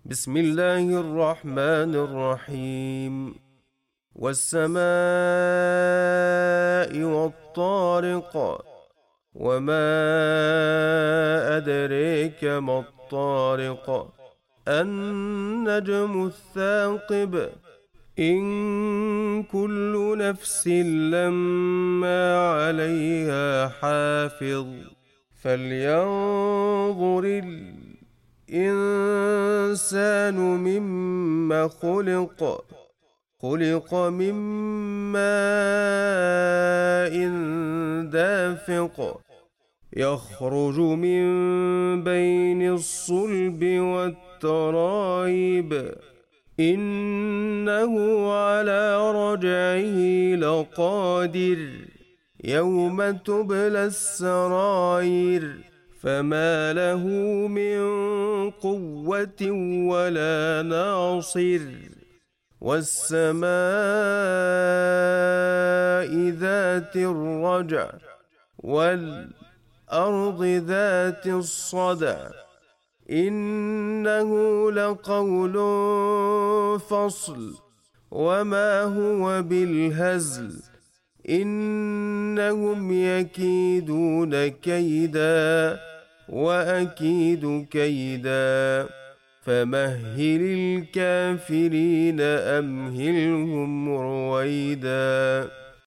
بسم الله الرحمن الرحيم. والسماء والطارق، وما أدريك ما الطارق، النجم الثاقب، إن كل نفس لما عليها حافظ، فلينظر الإنسان مما خلق. خلق من ماء دافق، يخرج من بين الصلب والترائب، إنه على رجعه لقادر، يوم تبلى السرائر، فما له من قوة ولا ناصر. والسماء ذات الرجع، والأرض ذات الصدع، إنه لقول فصل، وما هو بالهزل، إنهم يكيدون كيدا وأكيد كيدا، فمهل الكافرين أمهلهم رويدا.